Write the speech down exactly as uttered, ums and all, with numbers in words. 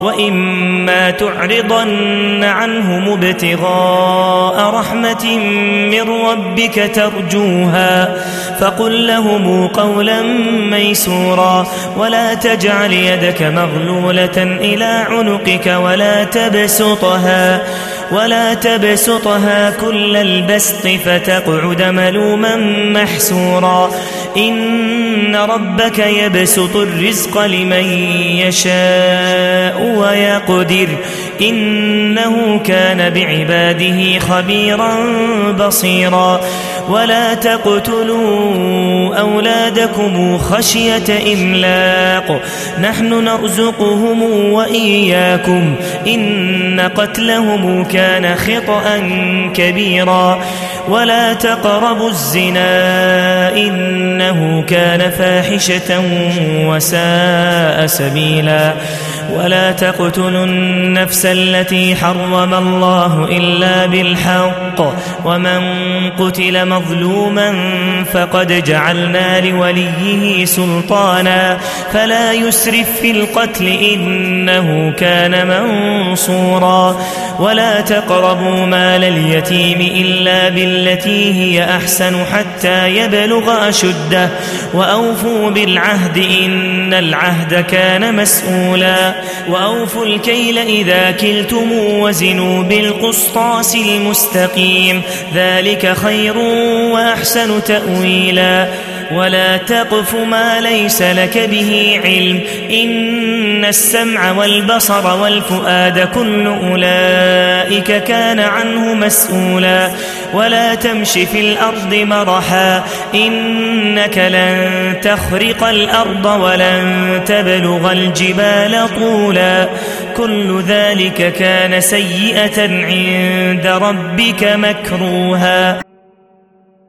وإما تعرضن عنهم ابتغاء رحمة من ربك ترجوها فقل لهم قولا ميسورا ولا تجعل يدك مغلولة إلى عنقك ولا تبسطها ولا تبسطها كل البسط فتقعد ملوما محسورا إن ربك يبسط الرزق لمن يشاء ويقدر إنه كان بعباده خبيرا بصيرا ولا تقتلوا أولادكم خشية إملاق نحن نرزقهم وإياكم إن قتلهم كان خطأ كبيرا ولا تقربوا الزنا إنه كان فاحشة وساء سبيلا ولا تقتلوا النفس التي حرم الله إلا بالحق ومن قتل مظلوما فقد جعلنا لوليه سلطانا فلا يسرف في القتل إنه كان منصورا ولا تقربوا مال اليتيم إلا بالتي هي أحسن حتى يبلغ أشده وأوفوا بالعهد إن العهد كان مسؤولا وأوفوا الكيل إذا كلتم وزنوا بالقسطاس المستقيم ذلك خير وأحسن تأويلا ولا تقف ما ليس لك به علم إن السمع والبصر والفؤاد كل أولئك كان عنه مسؤولا ولا تمش في الأرض مرحا إنك لن تخرق الأرض ولن تبلغ الجبال طولا كل ذلك كان سيئة عند ربك مكروها.